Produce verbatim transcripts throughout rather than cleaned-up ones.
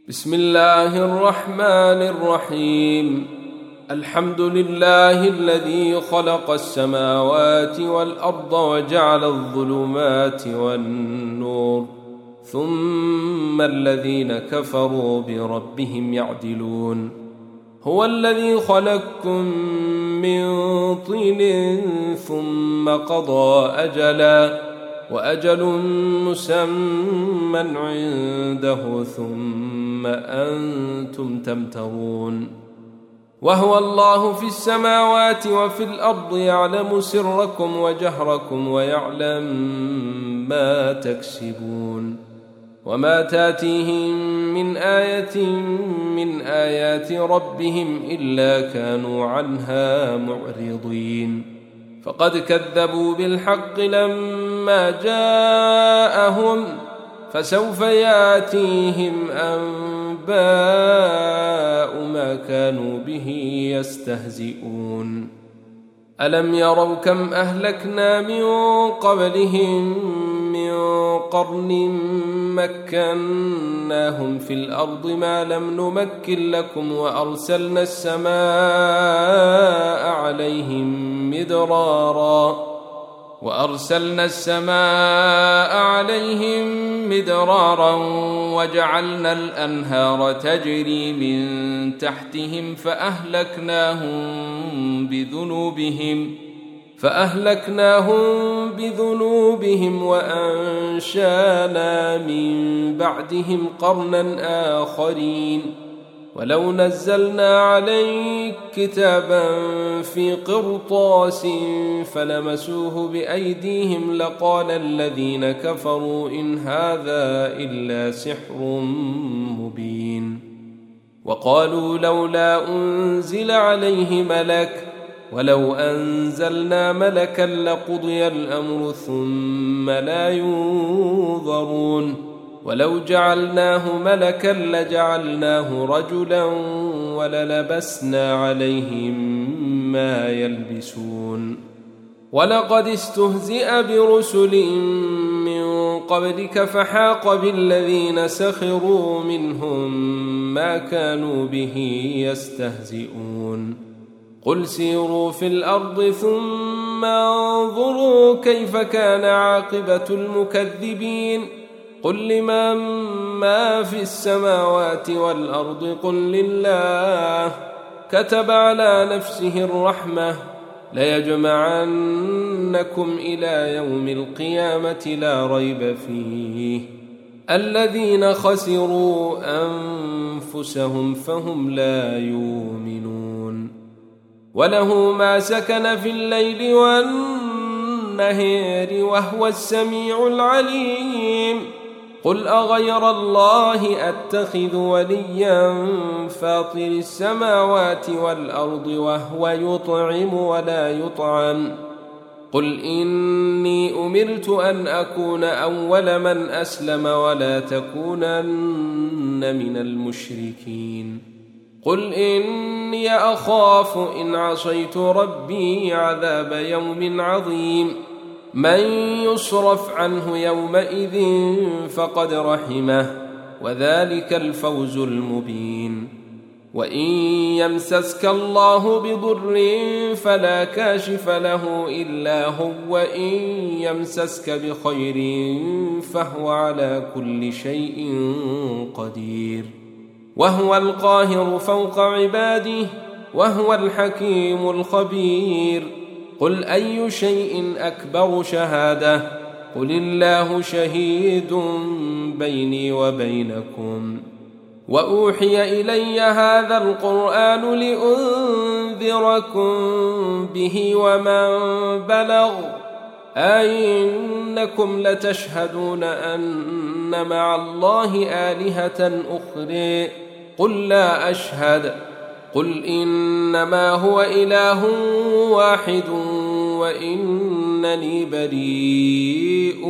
بسم الله الرحمن الرحيم. الحمد لله الذي خلق السماوات والأرض وجعل الظلمات والنور، ثم الذين كفروا بربهم يعدلون. هو الذي خلقكم من طين ثم قضى أجلا، وأجل مسمى عنده ثم أنتم تمترون. وهو الله في السماوات وفي الأرض، يعلم سركم وجهركم ويعلم ما تكسبون. وما تاتيهم من آية من آيات ربهم إلا كانوا عنها معرضين. فقد كذبوا بالحق لما جاءهم، فسوف ياتيهم أنباء ما كانوا به يستهزئون. ألم يروا كم أهلكنا من قبلهم من قرن مكناهم في الأرض ما لم نمكن لكم، وأرسلنا السماء عليهم مدرارا وأرسلنا السماء عليهم مدرارا وجعلنا الأنهار تجري من تحتهم فأهلكناهم بذنوبهم فأهلكناهم بذنوبهم وأنشأنا من بعدهم قرنا آخرين. ولو نزلنا عليك كتابا في قرطاس فلمسوه بأيديهم لقال الذين كفروا إن هذا إلا سحر مبين. وقالوا لولا أنزل عليه ملك، ولو أنزلنا ملكا لقضي الأمر ثم لا ينظرون. ولو جعلناه ملكا لجعلناه رجلا وللبسنا عليهم ما يلبسون. ولقد استهزئ برسل من قبلك فحاق بالذين سخروا منهم ما كانوا به يستهزئون. قل سيروا في الأرض ثم انظروا كيف كان عاقبة المكذبين. قل لمن ما في السماوات والأرض قل لله. كتب على نفسه الرحمة ليجمعنكم إلى يوم القيامة لا ريب فيه. الذين خسروا أنفسهم فهم لا يؤمنون. وله ما سكن في الليل والنهار وهو السميع العليم. قل أغير الله أتخذ وليا فاطر السماوات والأرض وهو يطعم ولا يطعم. قل إني أمرت أن أكون أول من أسلم ولا تكونن من المشركين. قل إني أخاف إن عصيت ربي عذاب يوم عظيم. من يصرف عنه يومئذ فقد رحمه وذلك الفوز المبين. وإن يمسسك الله بضر فلا كاشف له إلا هو، وإن يمسسك بخير فهو على كل شيء قدير. وهو القاهر فوق عباده وهو الحكيم الخبير. قل أي شيء أكبر شهادة؟ قل الله شهيد بيني وبينكم. وأوحي إلي هذا القرآن لأنذركم به ومن بلغ. أئنكم لتشهدون أن مع الله آلهة أخرى؟ قل لا أشهد. قل إنما هو إله واحد وإنني بريء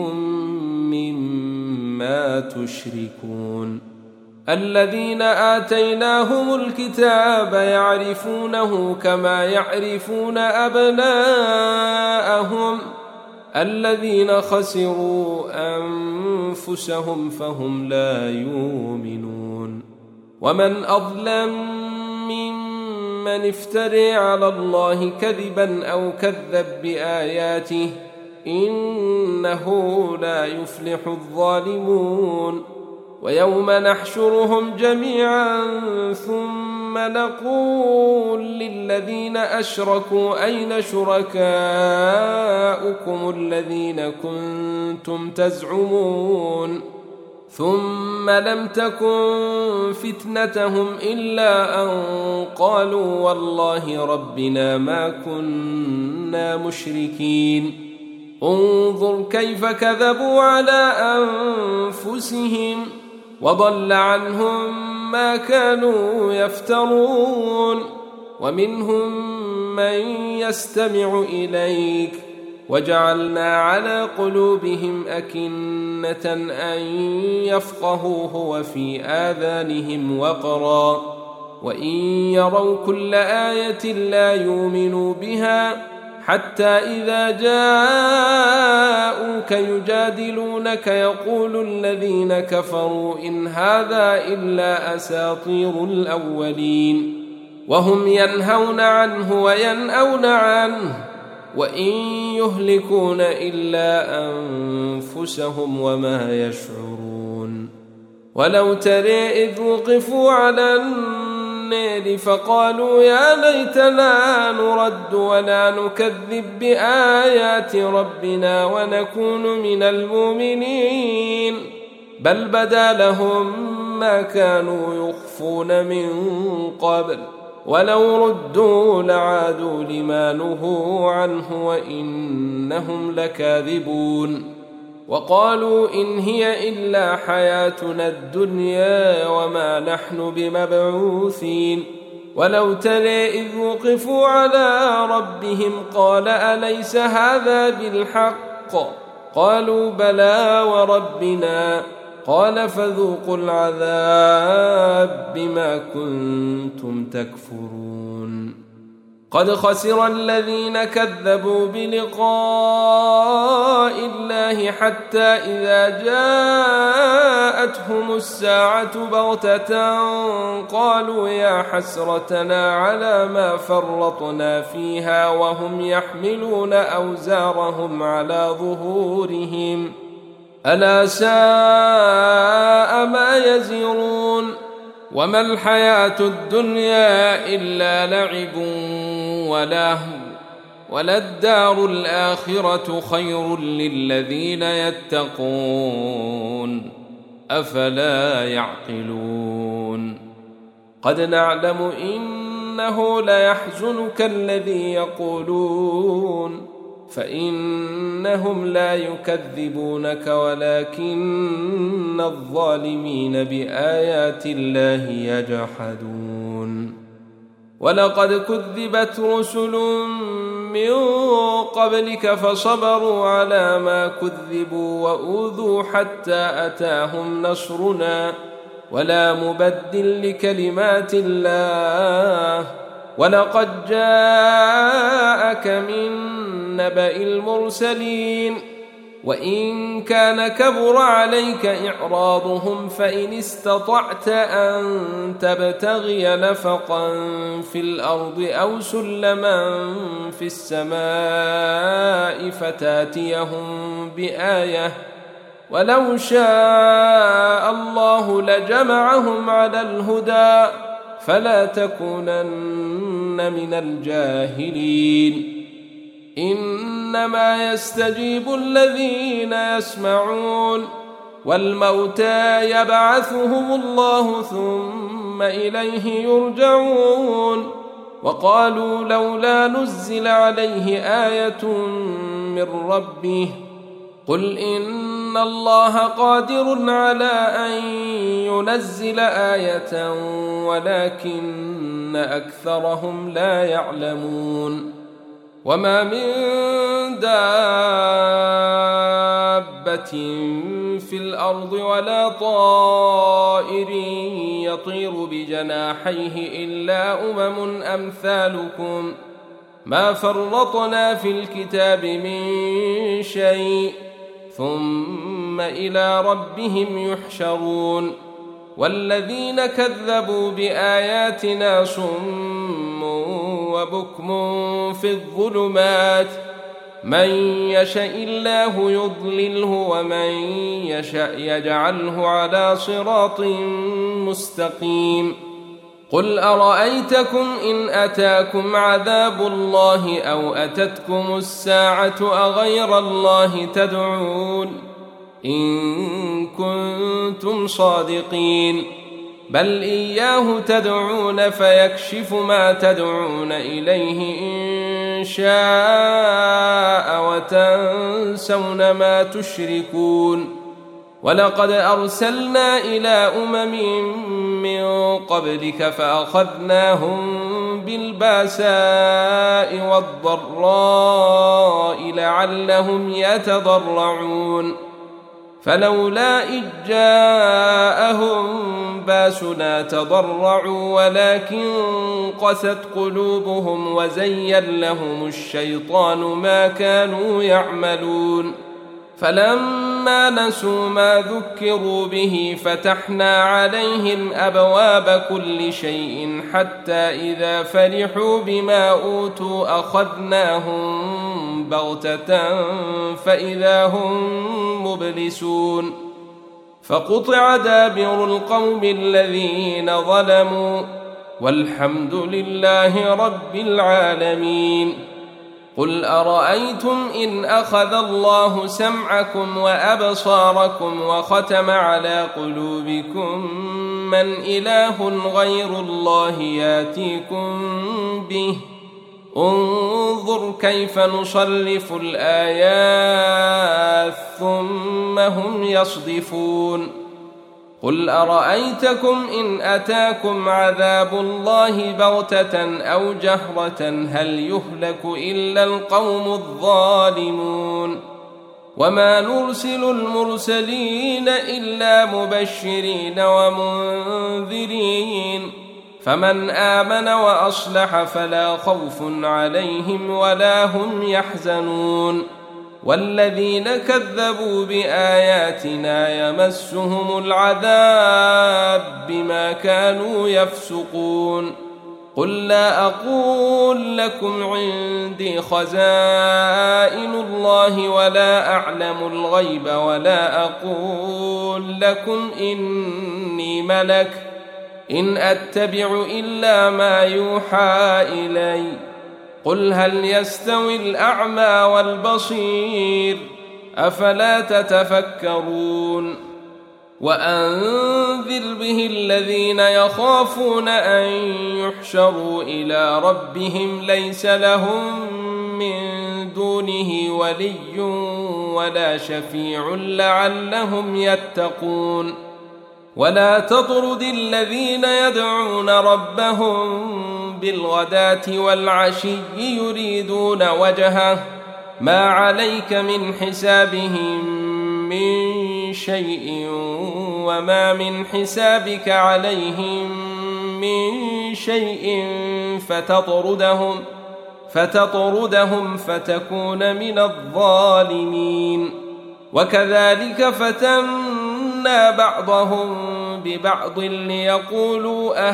مما تشركون. الذين آتيناهم الكتاب يعرفونه كما يعرفون أبناءهم. الذين خسروا أنفسهم فهم لا يؤمنون. ومن أظلم ممن افترى على الله كذبا أو كذب بآياته إنه لا يفلح الظالمون ويوم نحشرهم جميعا ثم نقول للذين أشركوا أين شركاؤكم الذين كنتم تزعمون ثم لم تكن فتنتهم إلا أن قالوا والله ربنا ما كنا مشركين انظر كيف كذبوا على أنفسهم وضل عنهم ما كانوا يفترون ومنهم من يستمع إليك وجعلنا على قلوبهم أكنة أن يفقهوه وفي آذانهم وقرا وإن يروا كل آية لا يؤمنوا بها حتى إذا جاءوك يجادلونك يقول الذين كفروا إن هذا إلا أساطير الأولين وهم ينهون عنه وينأون عنه وإن يهلكون إلا أنفسهم وما يشعرون ولو ترى إذ وقفوا على النار فقالوا يا ليتنا نرد ولا نكذب بآيات ربنا ونكون من المؤمنين بل بدا لهم ما كانوا يخفون من قبل ولو ردوا لعادوا لما نهوا عنه وإنهم لكاذبون وقالوا إن هي إلا حياتنا الدنيا وما نحن بمبعوثين ولو ترى إذ وقفوا على ربهم قال أليس هذا بالحق قالوا بلى وربنا قال فذوقوا العذاب بما كنتم تكفرون قد خسر الذين كذبوا بلقاء الله حتى إذا جاءتهم الساعة بغتة قالوا يا حسرتنا على ما فرطنا فيها وهم يحملون أوزارهم على ظهورهم ألا ساء ما يزرون وما الحياة الدنيا إلا لعب ولهو وللدار الآخرة خير للذين يتقون أفلا يعقلون قد نعلم إنه ليحزنك الذي يقولون فإنهم لا يكذبونك ولكن الظالمين بآيات الله يجحدون ولقد كذبت رسل من قبلك فصبروا على ما كذبوا وأوذوا حتى أتاهم نصرنا ولا مبدل لكلمات الله ولقد جاءك من نبأ المرسلين وإن كان كبر عليك إعراضهم فإن استطعت أن تبتغي نفقا في الأرض أو سلما في السماء فتاتيهم بآية ولو شاء الله لجمعهم على الهدى فلا تكونن من الجاهلين إنما يستجيب الذين يسمعون والموتى يبعثهم الله ثم إليه يرجعون وقالوا لولا نزل عليه آية من ربه قل إن الله قادر على أن ينزل آية ولكن أكثرهم لا يعلمون وما من دابة في الأرض ولا طائر يطير بجناحيه إلا أمم أمثالكم ما فرطنا في الكتاب من شيء ثم إلى ربهم يحشرون والذين كذبوا بآياتنا صم وبكم في الظلمات من يشاء الله يضلله ومن يشاء يجعله على صراط مستقيم قل أرأيتكم إن أتاكم عذاب الله أو أتتكم الساعة أغير الله تدعون إن كنتم صادقين بل إياه تدعون فيكشف ما تدعون إليه إن شاء وتنسون ما تشركون ولقد أرسلنا إلى أمم من قبلك فأخذناهم بالباساء والضراء لعلهم يتضرعون فلولا إذ جاءهم باسنا تضرعوا ولكن قست قلوبهم وزين لهم الشيطان ما كانوا يعملون فلما نسوا ما ذكروا به فتحنا عليهم أبواب كل شيء حتى إذا فرحوا بما أوتوا أخذناهم بغتة فإذا هم مبلسون فقطع دابر القوم الذين ظلموا والحمد لله رب العالمين قل أرأيتم إن أخذ الله سمعكم وأبصاركم وختم على قلوبكم من إله غير الله ياتيكم به انظر كيف نصرف الآيات ثم هم يصدفون قل أرأيتكم إن أتاكم عذاب الله بغتة أو جهرة هل يهلك إلا القوم الظالمون وما نرسل المرسلين إلا مبشرين ومنذرين فمن آمن وأصلح فلا خوف عليهم ولا هم يحزنون والذين كذبوا بآياتنا يمسهم العذاب بما كانوا يفسقون قل لا أقول لكم عندي خزائن الله ولا أعلم الغيب ولا أقول لكم إني ملك إن أتبع إلا ما يوحى إلي قل هل يستوي الأعمى والبصير أفلا تتفكرون وأنذر به الذين يخافون أن يحشروا إلى ربهم ليس لهم من دونه ولي ولا شفيع لعلهم يتقون ولا تطرد الذين يدعون ربهم بالغداة والعشي يريدون وجهه ما عليك من حسابهم من شيء وما من حسابك عليهم من شيء فتطردهم فتطردهم فتكون من الظالمين وكذلك فتنا بعضهم ببعض ليقولوا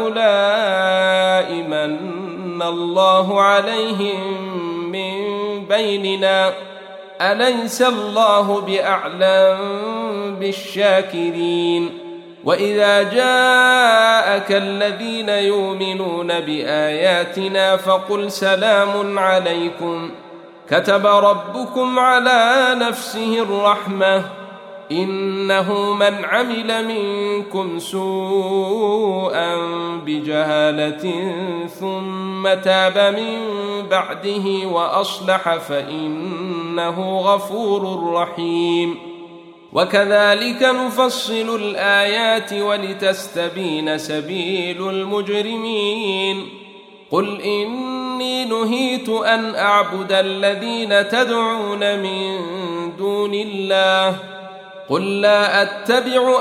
أهؤلاء من الله عليهم من بيننا أليس الله بأعلم بالشاكرين وإذا جاءك الذين يؤمنون بآياتنا فقل سلام عليكم كتب ربكم على نفسه الرحمة إنه من عمل منكم سوءا بجهالة ثم تاب من بعده وأصلح فإنه غفور رحيم وكذلك نفصل الآيات ولتستبين سبيل المجرمين قل إني نهيت أن أعبد الذين تدعون من دون الله قل لا أتبع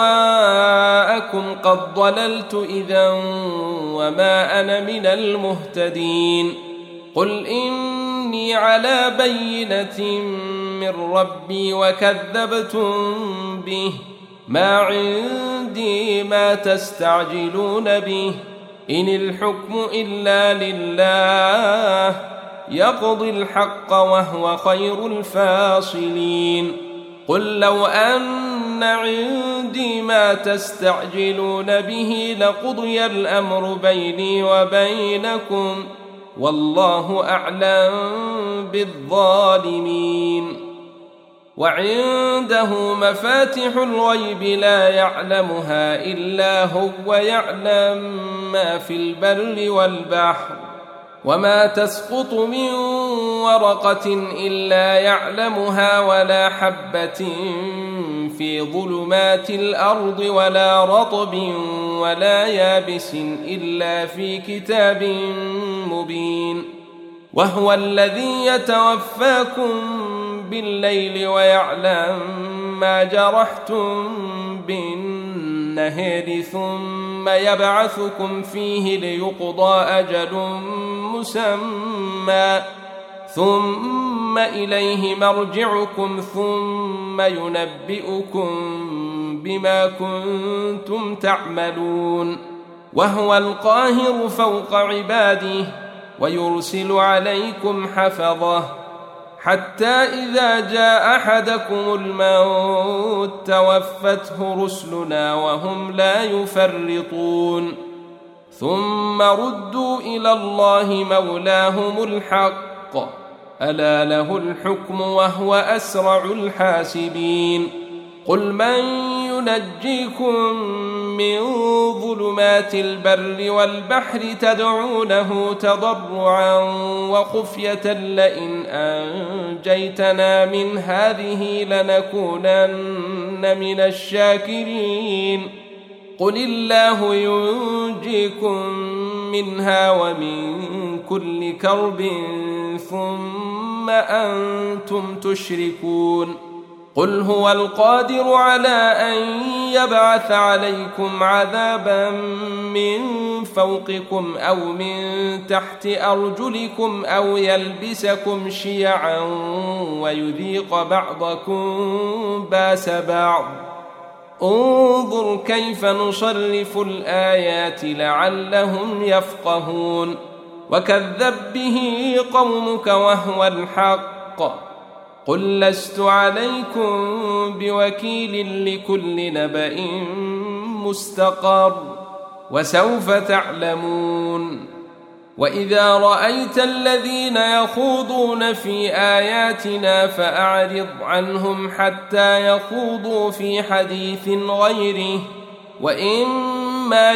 أهواءكم قد ضللت إذا وما أنا من المهتدين قل إني على بينة من ربي وكذبتم به ما عندي ما تستعجلون به إن الحكم إلا لله يقضي الحق وهو خير الفاصلين قل لو أن عندي ما تستعجلون به لقضي الأمر بيني وبينكم والله أعلم بالظالمين وعنده مفاتح الغيب لا يعلمها إلا هو ويعلم ما في البر والبحر وما تسقط من ورقة إلا يعلمها ولا حبة في ظلمات الأرض ولا رطب ولا يابس إلا في كتاب مبين وهو الذي يتوفاكم بالليل ويعلم ما جرحتم بالنهار ثم يبعثكم فيه ليقضى أجل مسمى ثم إليه مرجعكم ثم ينبئكم بما كنتم تعملون وهو القاهر فوق عباده ويرسل عليكم حفظه حتى إذا جاء أحدكم الموت توفته رسلنا وهم لا يفرطون ثم ردوا إلى الله مولاهم الحق ألا له الحكم وهو أسرع الحاسبين قل من ينجيكم من ظلمات البر والبحر تدعونه تضرعا وخفية لئن أنجيتنا من هذه لنكونن من الشاكرين قل الله ينجيكم منها ومن كل كرب ثم أنتم تشركون قل هو القادر على أن يبعث عليكم عذابا من فوقكم أو من تحت أرجلكم أو يلبسكم شيعا ويذيق بعضكم باس بعض انظر كيف نصرف الآيات لعلهم يفقهون وكذب به قومك وهو الحق قل لست عليكم بوكيل لكل نبأ مستقر وسوف تعلمون وإذا رأيت الذين يخوضون في آياتنا فأعرض عنهم حتى يخوضوا في حديث غيره وإما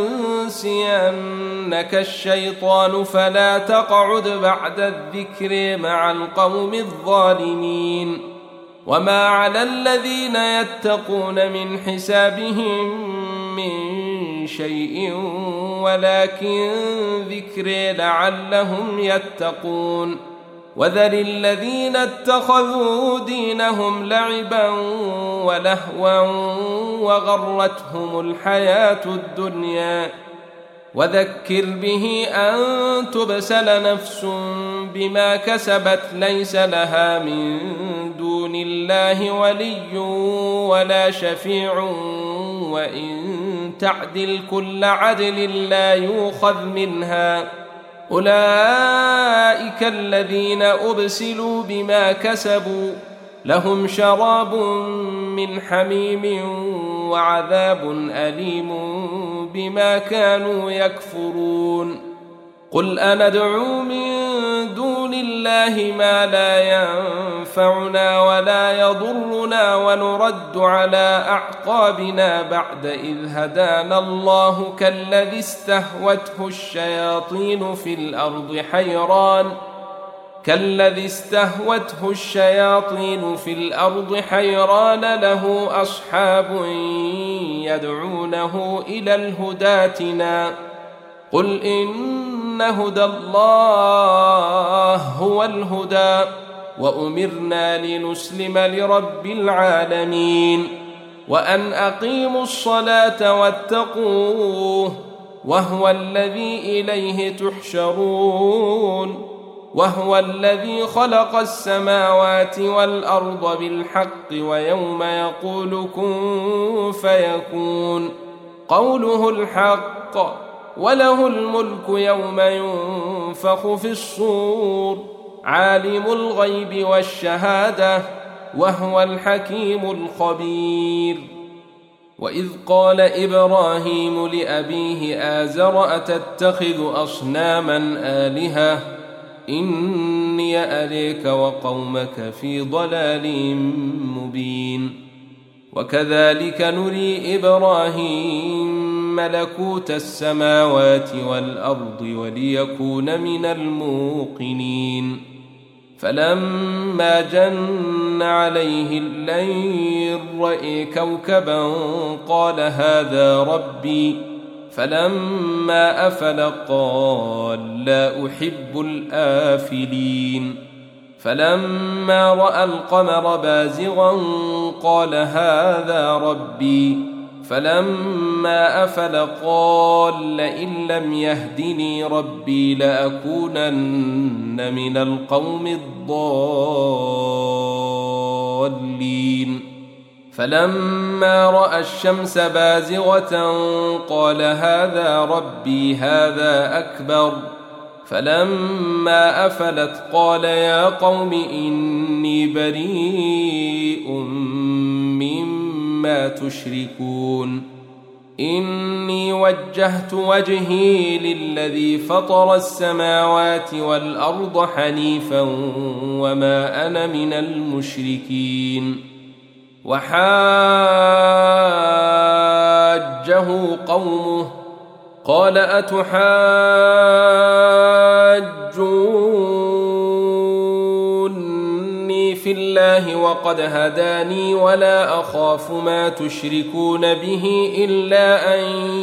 ينسينك الشيطان فلا تقعد بعد الذكر مع القوم الظالمين وما على الذين يتقون من حسابهم من شيء ولكن ذكر لعلهم يتقون وذر الذين اتخذوا دينهم لعبا ولهوا وغرتهم الحياة الدنيا وذكر به أن تبسل نفس بما كسبت ليس لها من دون الله ولي ولا شفيع وإن تعدل كل عدل لا يؤخذ منها أولئك الذين أبسلوا بما كسبوا لهم شراب من حميم وعذاب أليم بما كانوا يكفرون قل أندعو من دون الله ما لا ينفعنا ولا يضرنا ونرد على أعقابنا بعد إذ هدانا الله كالذي استهوته الشياطين في الأرض حيران كالذي استهوته الشياطين في الأرض حيران له أصحاب يدعونه إلى الهدى ائتنا قل إن هدى الله هو الهدى وأمرنا لنسلم لرب العالمين وأن أقيموا الصلاة واتقوه وهو الذي إليه تحشرون وهو الذي خلق السماوات والأرض بالحق ويوم يقول كن فيكون قوله الحق، وله الملك يوم ينفخ في الصور، عالم الغيب والشهادة وهو الحكيم الخبير. وإذ قال إبراهيم لأبيه آزر أتتخذ أصناما آلهة إني أريك وقومك في ضلال مبين. وكذلك نري إبراهيم ملكوت السماوات والأرض وليكون من الموقنين. فلما جن عليه الليل رأى كوكبا قال هذا ربي، فلما أفل قال لا أحب الآفلين. فلما رأى القمر بازغا قال هذا ربي، فلما أفل قال لئن لم يهدني ربي لأكونن من القوم الضالين. فلما رأى الشمس بازغة قال هذا ربي هذا أكبر. فلما أفلت قال يا قوم إني بريء مما تشركون إني وجهت وجهي للذي فطر السماوات والأرض حنيفا وما أنا من المشركين. وحاجه قومه قال أتحاجوني في الله وقد هداني ولا أخاف ما تشركون به إلا أن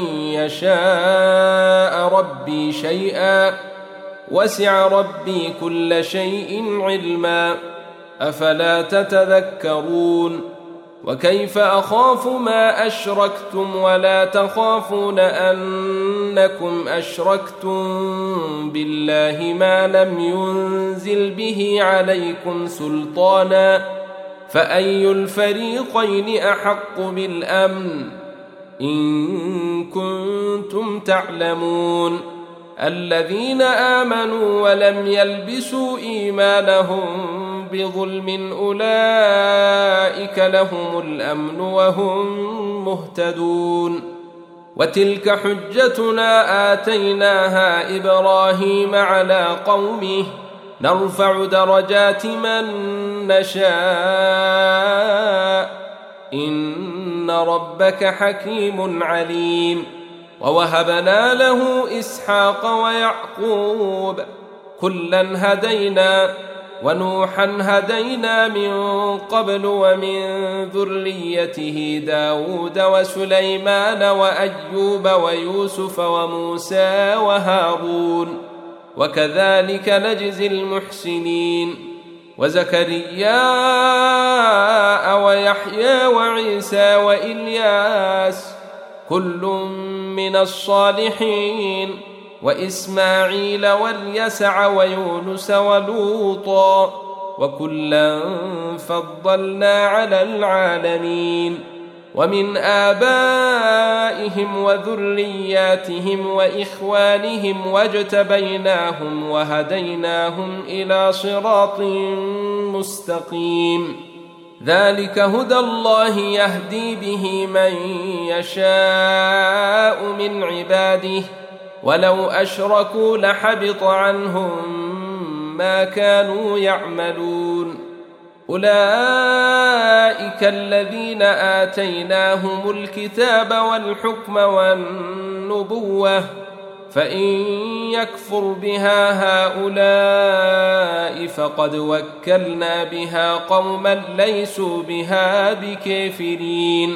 يشاء ربي شيئا وسع ربي كل شيء علما أفلا تتذكرون. وكيف أخاف ما أشركتم ولا تخافون أنكم أشركتم بالله ما لم ينزل به عليكم سلطانا فأي الفريقين أحق بالأمن إن كنتم تعلمون. الذين آمنوا ولم يلبسوا إيمانهم بظلم أولئك لهم الأمن وهم مهتدون. وتلك حجتنا آتيناها إبراهيم على قومه نرفع درجات من نشاء إن ربك حكيم عليم. ووهبنا له إسحاق ويعقوب كلا هدينا ونوحا هدينا من قبل ومن ذريته داود وسليمان وأيوب ويوسف وموسى وهارون وكذلك نجزي المحسنين. وزكريا ويحيى وعيسى وإلياس كل من الصالحين وإسماعيل واليسع ويونس ولوطا وكلا فضلنا على العالمين. ومن آبائهم وذرياتهم وإخوانهم واجتبيناهم وهديناهم إلى صراط مستقيم. ذلك هدى الله يهدي به من يشاء من عباده ولو أشركوا لحبط عنهم ما كانوا يعملون. أولئك الذين آتيناهم الكتاب والحكم والنبوة فإن يكفر بها هؤلاء فقد وكلنا بها قوما ليسوا بها بكافرين.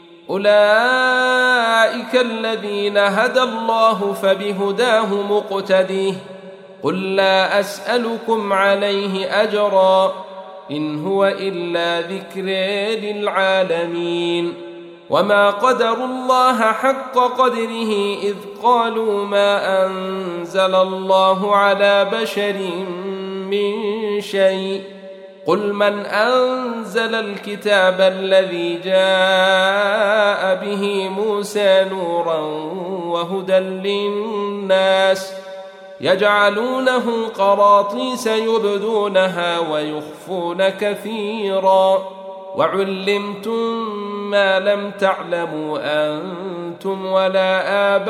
أولئك الذين هدى الله فبهداه مقتديه قل لا أسألكم عليه أجرا إن هو إلا ذكر للعالمين. وما قدروا الله حق قدره إذ قالوا ما أنزل الله على بشر من شيء قل من أنزل الكتاب الذي جاء به موسى نورا وهدى للناس يجعلونه قراطيس يبدونها ويخفون كثيرا وعلمتم ما لم تعلموا أنتم ولا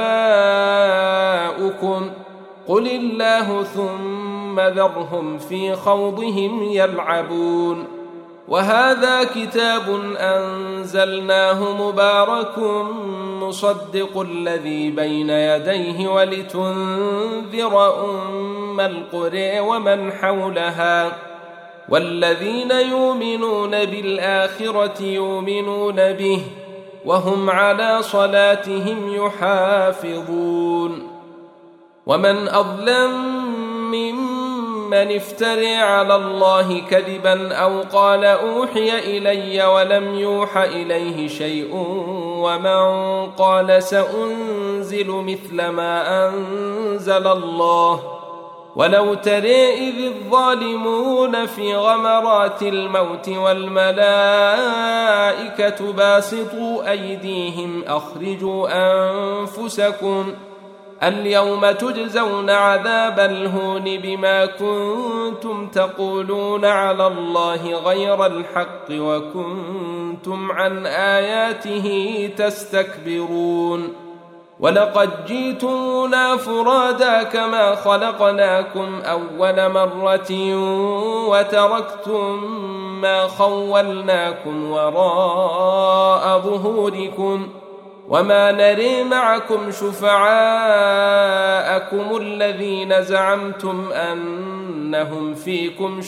آباؤكم قل الله ثم ذرهم في خوضهم يلعبون وهذا كتاب أنزلناه مبارك مصدق الذي بين يديه ولتنذر أم القرى ومن حولها والذين يؤمنون بالآخرة يؤمنون به وهم على صلاتهم يحافظون ومن أظلم ممن افترى على الله كذبا أو قال أوحي إلي ولم يوح إليه شيء ومن قال سأنزل مثل ما أنزل الله ولو ترى إذ الظالمون في غمرات الموت والملائكة باسطوا أيديهم أخرجوا أنفسكم اليوم تجزون عذاب الهون بما كنتم تقولون على الله غير الحق وكنتم عن آياته تستكبرون ولقد جئتمونا فرادا كما خلقناكم أول مرة وتركتم ما خولناكم وراء ظهوركم وما نري معكم شفعاءكم الذين زعمتم أنهم فيكم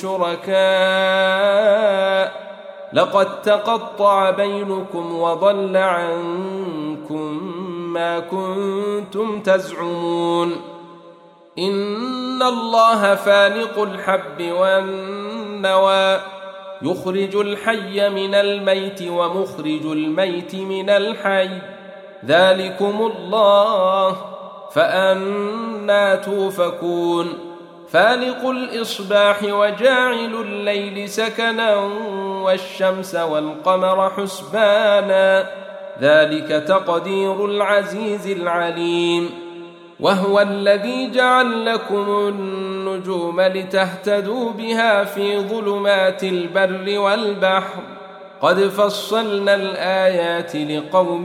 شركاء لقد تقطع بينكم وضل عنكم ما كنتم تزعمون إن الله فالق الحب والنوى يخرج الحي من الميت ومخرج الميت من الحي ذلكم الله فأنى توفكون فالق الإصباح وجاعل الليل سكنا والشمس والقمر حسبانا ذلك تقدير العزيز العليم وهو الذي جعل لكم النجوم لتهتدوا بها في ظلمات البر والبحر قد فصلنا الآيات لقوم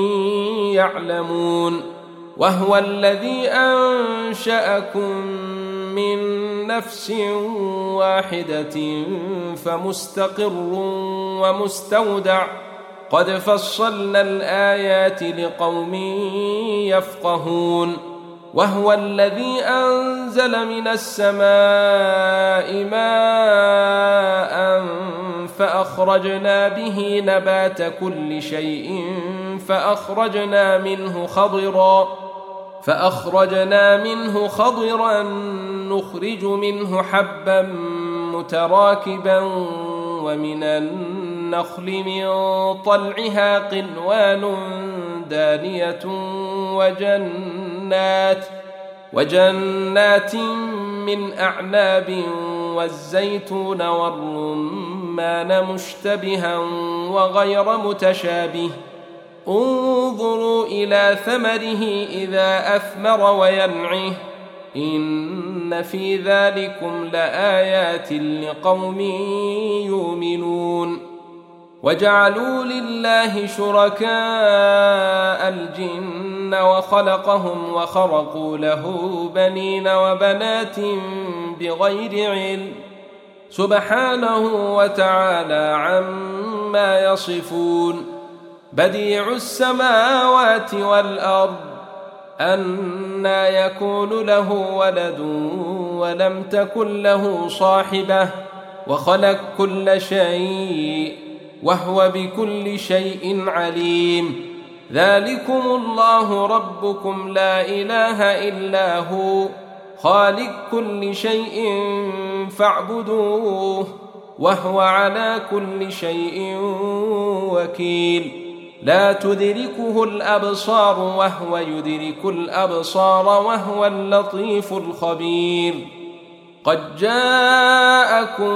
يعلمون وهو الذي أنشأكم من نفس واحدة فمستقر ومستودع قد فصلنا الآيات لقوم يفقهون وهو الذي أنزل من السماء ماء فأخرجنا به نبات كل شيء فأخرجنا منه خضرا فأخرجنا منه خضرا نخرج منه حبا متراكبا ومن النخل من طلعها قنوان دانية وجنات وجنات من أعناب والزيتون والرمان مشتبها وغير متشابه انظروا إلى ثمره إذا أثمر وينعه إن في ذلكم لآيات لقوم يؤمنون وجعلوا لله شركاء الجن وخلقهم وخرقوا له بنين وبنات بغير علم سبحانه وتعالى عما يصفون بديع السماوات والأرض أنى يكون له ولد ولم تكن له صاحبة وخلق كل شيء وهو بكل شيء عليم ذلكم الله ربكم لا إله إلا هو خالق كل شيء فاعبدوه وهو على كل شيء وكيل لا تدركه الأبصار وهو يدرك الأبصار وهو اللطيف الخبير قد جاءكم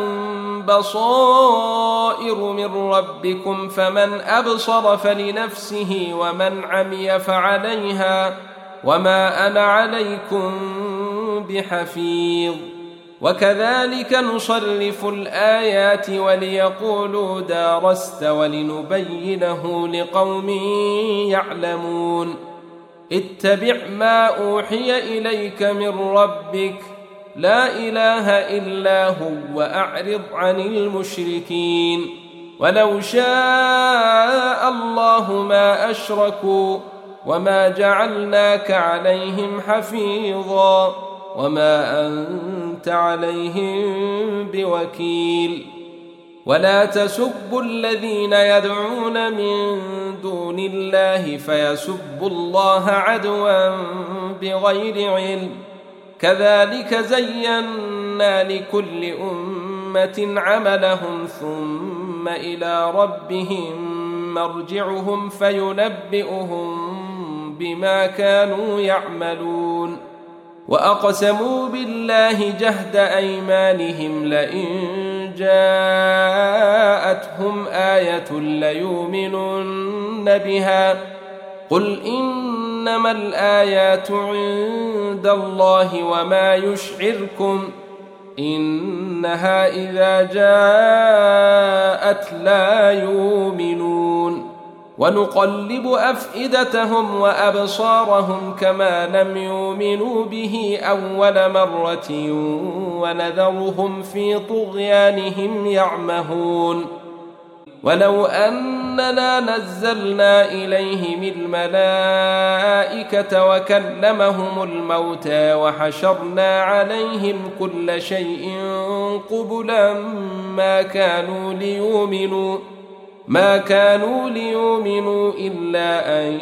بصائر من ربكم فمن أبصر فلنفسه ومن عمي فعليها وما أنا عليكم بحفيظ وكذلك نصرف الآيات وليقولوا درست ولنبينه لقوم يعلمون اتبع ما أوحي إليك من ربك لا إله إلا هو وأعرض عن المشركين ولو شاء الله ما أشركوا وما جعلناك عليهم حفيظا وما أنت عليهم بوكيل ولا تسبوا الذين يدعون من دون الله فيسبوا الله عدوا بغير علم كذلك زينا لكل أمة عملهم ثم إلى ربهم مرجعهم فينبئهم بما كانوا يعملون وأقسموا بالله جهد أيمانهم لئن جاءتهم آية ليؤمنن بها قل إنما الآيات عند الله وما يشعركم إنها إذا جاءت لا يؤمنون ونقلب أفئدتهم وأبصارهم كما لم يؤمنوا به أول مرة ونذرهم في طغيانهم يعمهون ولو أننا نزلنا إليهم الملائكة وكلمهم الموتى وحشرنا عليهم كل شيء قبلا ما كانوا ليؤمنوا ما كانوا ليؤمنوا إلا أن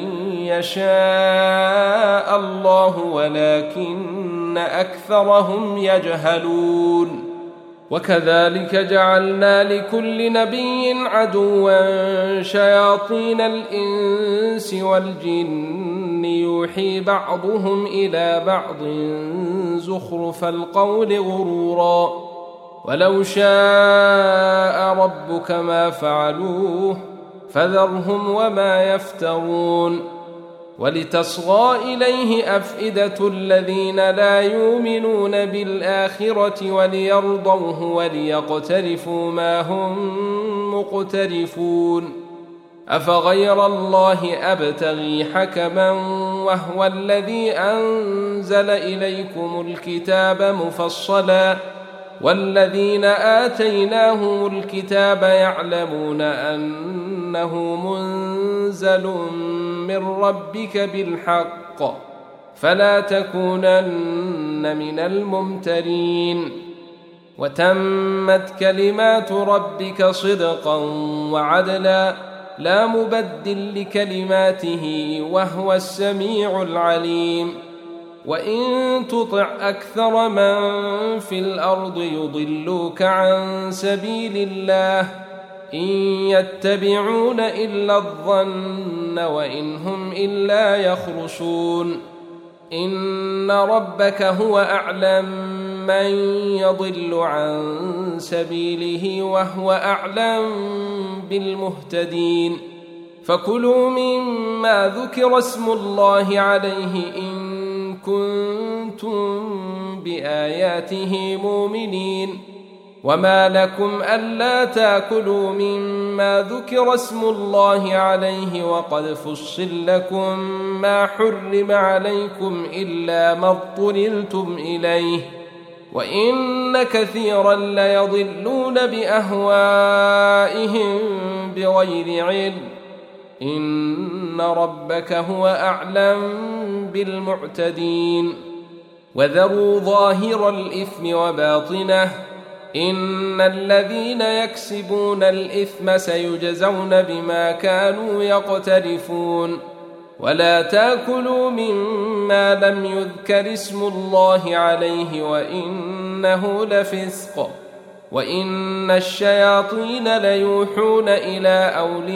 يشاء الله ولكن أكثرهم يجهلون وكذلك جعلنا لكل نبي عدوا شياطين الإنس والجن يوحي بعضهم إلى بعض زخرف القول غرورا ولو شاء ربك ما فعلوه فذرهم وما يفترون ولتصغى إليه أفئدة الذين لا يؤمنون بالآخرة وليرضوه وليقترفوا ما هم مقترفون أفغير الله أبتغي حكما وهو الذي أنزل إليكم الكتاب مفصلا والذين آتيناهم الكتاب يعلمون أنه منزل من ربك بالحق فلا تكونن من الممترين وتمت كلمات ربك صدقا وعدلا لا مبدل لكلماته وهو السميع العليم وإن تطع أكثر من في الأرض يضلوك عن سبيل الله إن يتبعون إلا الظن وإن هم إلا يخرصون إن ربك هو أعلم من يضل عن سبيله وهو أعلم بالمهتدين فكلوا مما ذكر اسم الله عليه إن كنتم بآياته مؤمنين وما لكم ألا تأكلوا مما ذكر اسم الله عليه وقد فصل لكم ما حرم عليكم إلا ما اضطررتم إليه وإن كثيرا ليضلون بأهوائهم بغير علم إن ربك هو أعلم بالمعتدين وذروا ظاهر الإثم وباطنه إن الذين يكسبون الإثم سيجزون بما كانوا يقترفون ولا تأكلوا مما لم يذكر اسم الله عليه وإنه لفسق وإن الشياطين ليوحون إلى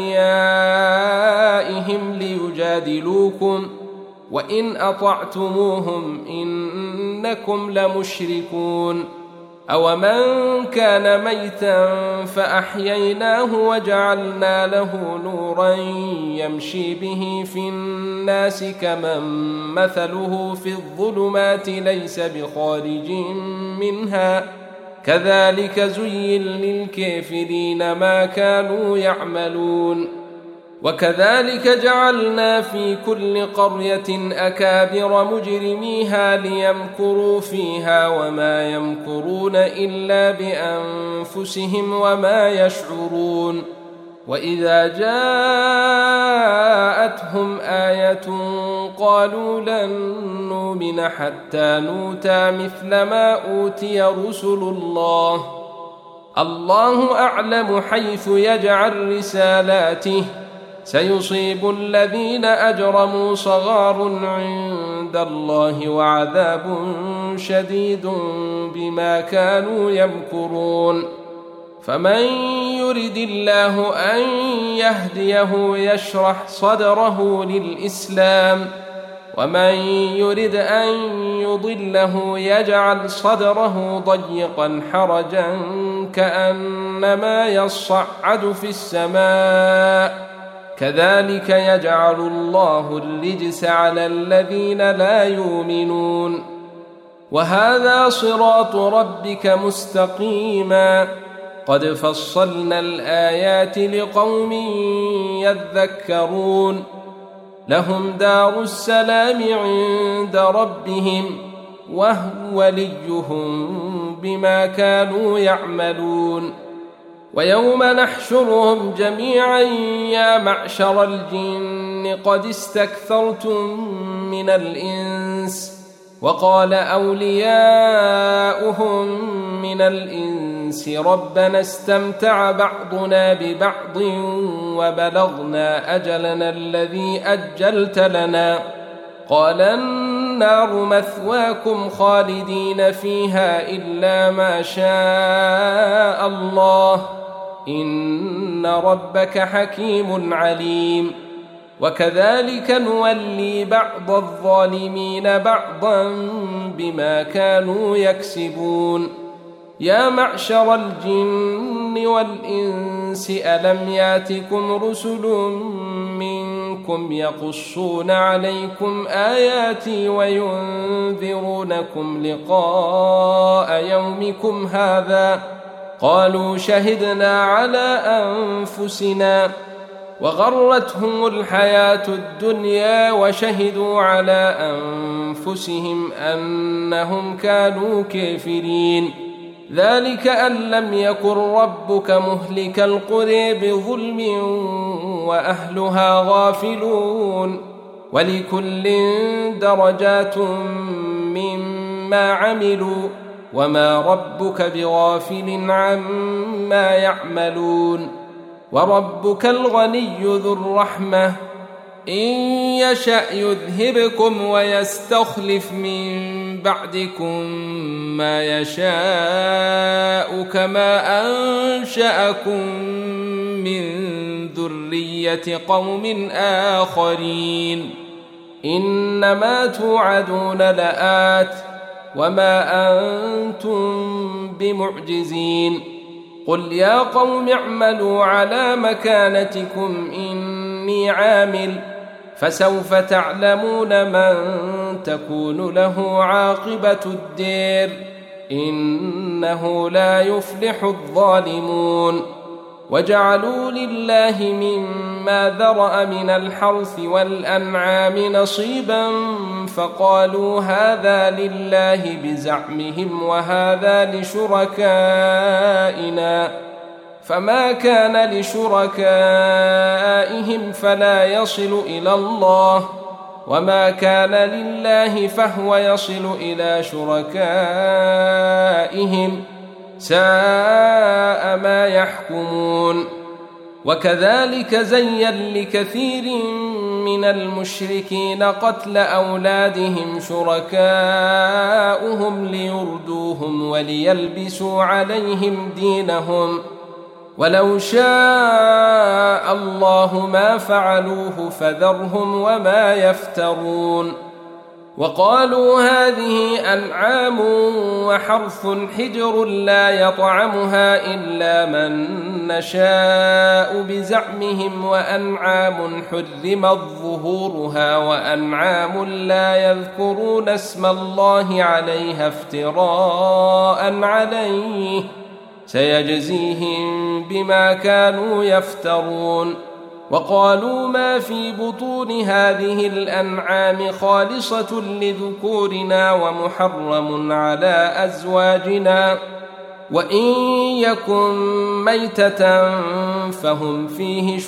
أوليائهم ليجادلوكم وإن أطعتموهم إنكم لمشركون أومن كان ميتا فأحييناه وجعلنا له نورا يمشي به في الناس كمن مثله في الظلمات ليس بخارج منها كذلك زين للكافرين ما كانوا يعملون وكذلك جعلنا في كل قرية أكابر مجرميها ليمكروا فيها وما يمكرون إلا بأنفسهم وما يشعرون وإذا جاءتهم آية قالوا لن نؤمن حتى نؤتى مثل ما أوتي رسل الله الله أعلم حيث يجعل رسالاته سيصيب الذين أجرموا صغار عند الله وعذاب شديد بما كانوا يمكرون فمن يرد الله أن يهديه يشرح صدره للإسلام ومن يرد أن يضله يجعل صدره ضيقا حرجا كأنما يصعد في السماء كذلك يجعل الله الرجس على الذين لا يؤمنون وهذا صراط ربك مستقيما قد فصلنا الآيات لقوم يذكرون لهم دار السلام عند ربهم وهو وليهم بما كانوا يعملون ويوم نحشرهم جميعا يا معشر الجن قد استكثرتم من الإنس وقال أولياؤهم من الإنس ربنا استمتع بعضنا ببعض وبلغنا أجلنا الذي أجلت لنا قال النار مثواكم خالدين فيها إلا ما شاء الله إن ربك حكيم عليم وكذلك نولي بعض الظالمين بعضا بما كانوا يكسبون يا معشر الجن والإنس ألم ياتكم رسل منكم يقصون عليكم آياتي وينذرونكم لقاء يومكم هذا قالوا شهدنا على أنفسنا وغرتهم الحياة الدنيا وشهدوا على أنفسهم أنهم كانوا كافرين ذلك أن لم يكن ربك مهلك القرى بظلم وأهلها غافلون ولكل درجات مما عملوا وما ربك بغافل عما يعملون وربك الغني ذو الرحمة إن يشأ يذهبكم ويستخلف من بعدكم ما يشاء كما أنشأكم من ذرية قوم آخرين إنما توعدون لآت وما أنتم بمعجزين قل يا قوم اعملوا على مكانتكم إني عامل فسوف تعلمون من تكون له عاقبة الدير إنه لا يفلح الظالمون وجعلوا لله مما ذرأ من الحرث والأنعام نصيبا فقالوا هذا لله بزعمهم وهذا لشركائنا فما كان لشركائهم فلا يصل إلى الله وما كان لله فهو يصل إلى شركائهم ساء ما يحكمون وكذلك زين لكثير من المشركين قتل أولادهم شركاؤهم ليردوهم وليلبسوا عليهم دينهم ولو شاء الله ما فعلوه فذرهم وما يفترون وقالوا هذه أنعام وحرث حجر لا يطعمها إلا من نشاء بزعمهم وأنعام حرمت ظهورها وأنعام لا يذكرون اسم الله عليها افتراء عليه سيجزيهم بما كانوا يفترون. وقالوا ما في بطون هذه الأنعام خالصة لذكورنا ومحرم على أزواجنا وإن يكن ميتة فهم فيه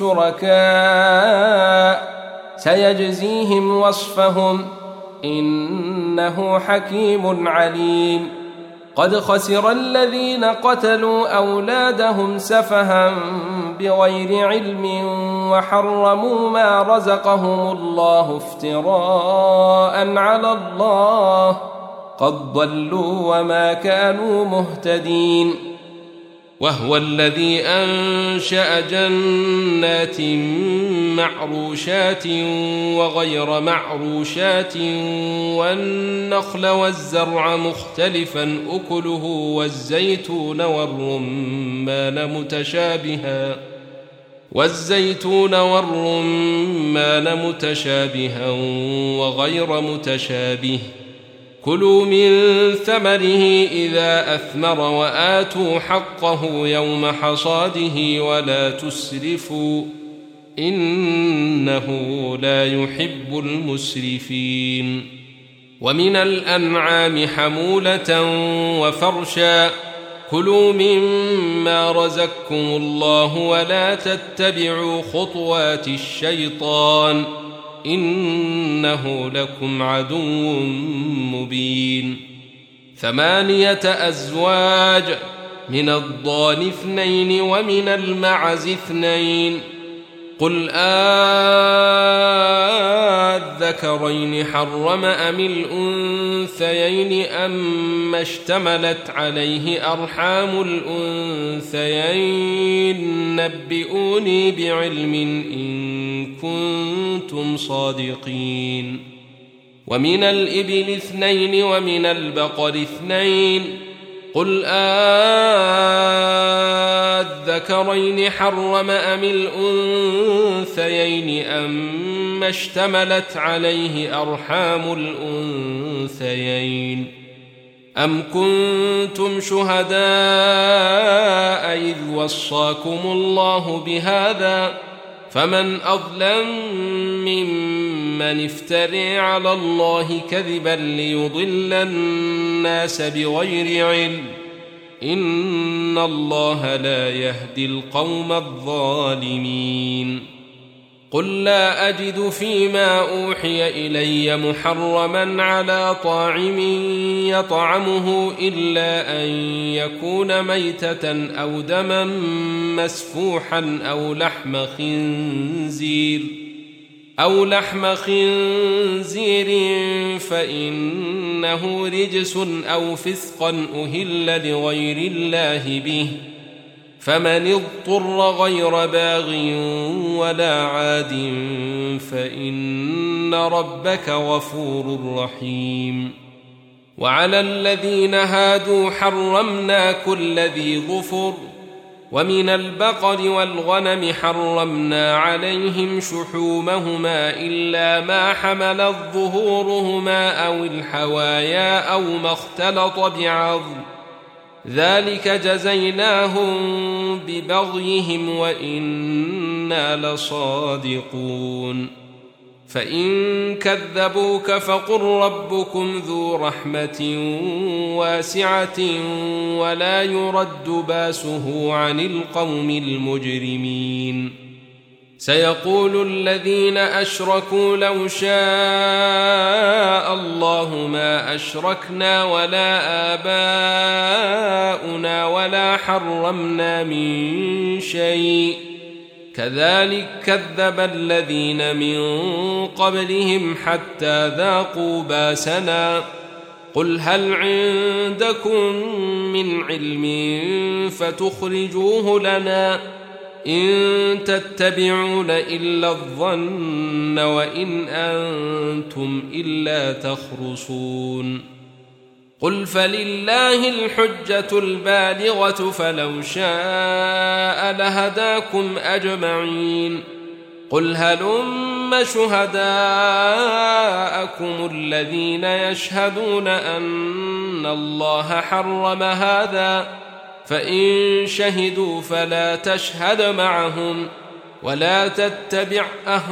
شركاء سيجزيهم وصفهم إنه حكيم عليم. قد خسر الذين قتلوا أولادهم سفها بغير علم وحرموا ما رزقهم الله افتراء على الله قد ضلوا وما كانوا مهتدين. وهو الذي أنشأ جنات معروشات وغير معروشات والنخل والزرع مختلفا أكله والزيتون والرمان متشابها والزيتون والرمان متشابها وغير متشابه كلوا من ثمره إذا أثمر وآتوا حقه يوم حصاده ولا تسرفوا إنه لا يحب المسرفين. ومن الأنعام حمولة وفرشا كلوا مما رزقكم الله ولا تتبعوا خطوات الشيطان إنه لكم عدو مبين. ثمانية أزواج من الضأن اثنين ومن المعز اثنين قل آذكرين حرم أم الأنثيين أما اشتملت عليه أرحام الأنثيين نبئوني بعلم إن كنتم صادقين. ومن الإبل اثنين ومن البقر اثنين قل آذكرين حرم أم الأنثيين أما اشتملت عليه أرحام الأنثيين أم كنتم شهداء إذ وصاكم الله بهذا فمن أظلم ممن افترى على الله كذبا ليضل الناس بغير علم إن الله لا يهدي القوم الظالمين. قل لا أجد فيما أوحي إلي محرما على طاعم يطعمه إلا أن يكون ميتة أو دما مسفوحا أو لحم خنزير أو لحم خنزير فإنه رجس أو فسقا أهل لغير الله به فمن اضطر غير باغ ولا عاد فإن ربك غفور رحيم. وعلى الذين هادوا حرمنا كل ذي ظفر ومن البقر والغنم حرمنا عليهم شحومهما إلا ما حملت ظهورهما أو الحوايا أو ما اختلط بعظم ذلك جزيناهم ببغيهم وإنا لصادقون. فإن كذبوك فقل ربكم ذو رحمة واسعة ولا يرد باسه عن القوم المجرمين. سيقول الذين أشركوا لو شاء الله ما أشركنا ولا آباؤنا ولا حرمنا من شيء كذلك كذب الذين من قبلهم حتى ذاقوا باسنا قل هل عندكم من علم فتخرجوه لنا إن تتبعون إلا الظن وإن أنتم إلا تخرصون قل فلله الحجة البالغة فلو شاء لهداكم أجمعين قل هلم شهداءكم الذين يشهدون أن الله حرم هذا فإن شهدوا فلا تشهد معهم ولا تتبع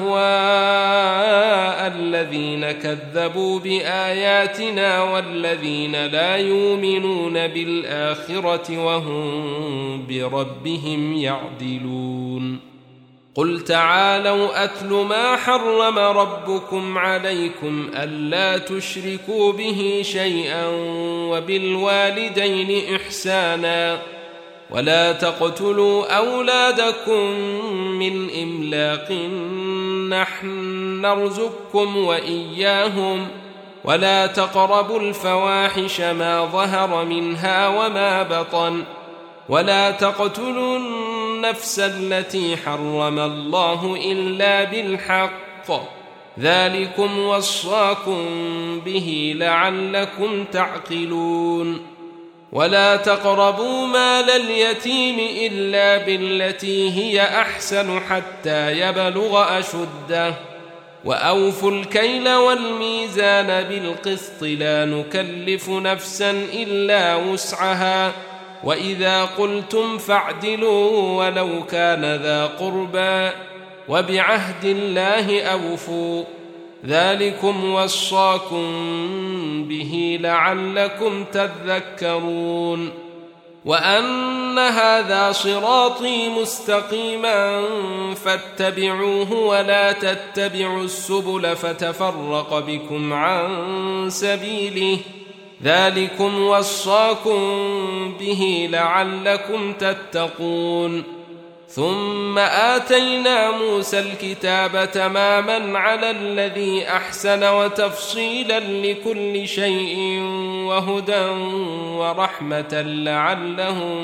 أهواء الذين كذبوا بآياتنا والذين لا يؤمنون بالآخرة وهم بربهم يعدلون قل تعالوا أتل ما حرم ربكم عليكم ألا تشركوا به شيئا وبالوالدين إحسانا ولا تقتلوا أولادكم من إملاق نحن نرزقكم وإياهم ولا تقربوا الفواحش ما ظهر منها وما بطن ولا تقتلوا النفس التي حرم الله إلا بالحق ذلكم وصاكم به لعلكم تعقلون ولا تقربوا مال اليتيم إلا بالتي هي أحسن حتى يبلغ أشده وأوفوا الكيل والميزان بالقسط لا نكلف نفسا إلا وسعها وإذا قلتم فاعدلوا ولو كان ذا قربى وبعهد الله أوفوا ذلكم وصاكم به لعلكم تذكرون وأن هذا صراطي مستقيما فاتبعوه ولا تتبعوا السبل فتفرق بكم عن سبيله ذلكم وصاكم به لعلكم تتقون ثم آتينا موسى الكتاب تماما على الذي أحسن وتفصيلا لكل شيء وهدى ورحمة لعلهم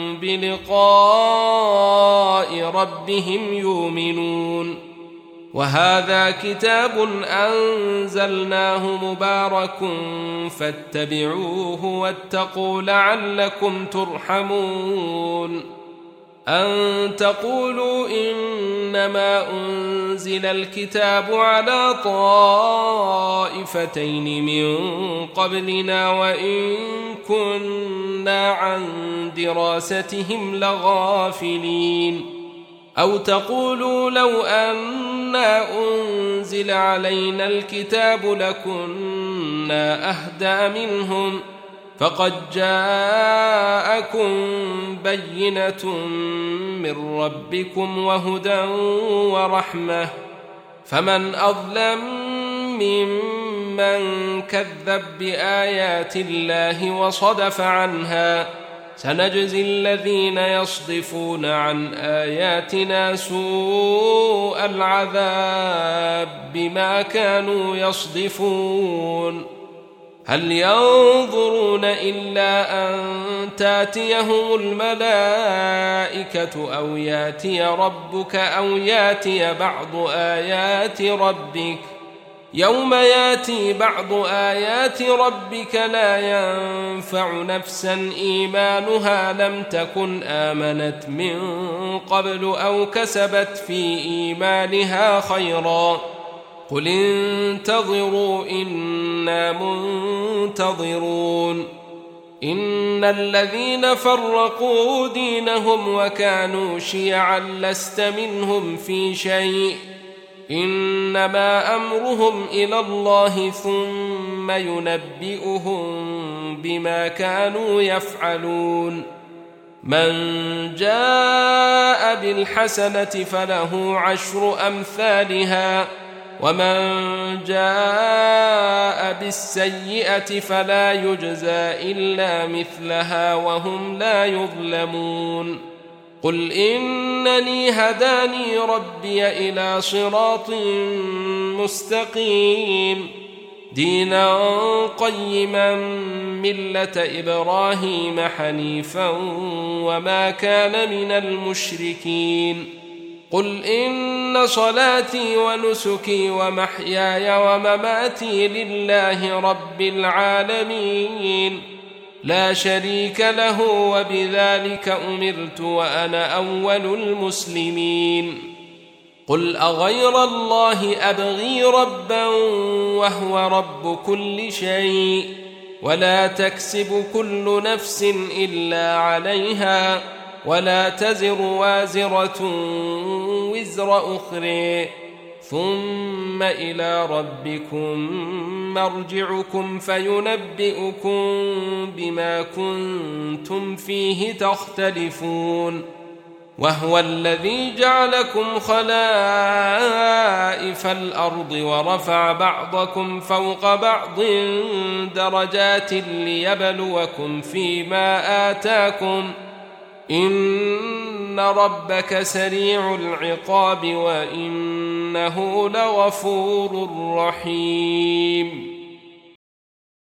بلقاء ربهم يؤمنون وهذا كتاب أنزلناه مبارك فاتبعوه واتقوا لعلكم ترحمون أن تقولوا إنما أنزل الكتاب على طائفتين من قبلنا وإن كنا عن دراستهم لغافلين أو تقولوا لو أنا أنزل علينا الكتاب لكنا أهدى منهم فقد جاءكم بينة من ربكم وهدى ورحمة فمن أظلم ممن كذب بآيات الله وصدف عنها سنجزي الذين يصدفون عن آياتنا سوء العذاب بما كانوا يصدفون هل ينظرون إلا أن تاتيهم الملائكة أو ياتي ربك أو ياتي بعض آيات ربك يوم ياتي بعض آيات ربك لا ينفع نفسا إيمانها لم تكن آمنت من قبل أو كسبت في إيمانها خيرا قل انتظروا إنا منتظرون إن الذين فرقوا دينهم وكانوا شيعا لست منهم في شيء إنما أمرهم إلى الله ثم ينبئهم بما كانوا يفعلون من جاء بالحسنة فله عشر أمثالها ومن جاء بالسيئة فلا يجزى إلا مثلها وهم لا يظلمون قل إنني هداني ربي إلى صراط مستقيم دينا قيما ملة إبراهيم حنيفا وما كان من المشركين قل إن صلاتي ونسكي ومحياي ومماتي لله رب العالمين لا شريك له وبذلك أمرت وأنا أول المسلمين قل أغير الله أبغي ربا وهو رب كل شيء ولا تكسب كل نفس إلا عليها ولا تزر وازرة وزر أخرى ثم إلى ربكم مرجعكم فينبئكم بما كنتم فيه تختلفون وهو الذي جعلكم خلائف الأرض ورفع بعضكم فوق بعض درجات ليبلوكم فيما آتاكم إن ربك سريع العقاب وإنه لغفور رحيم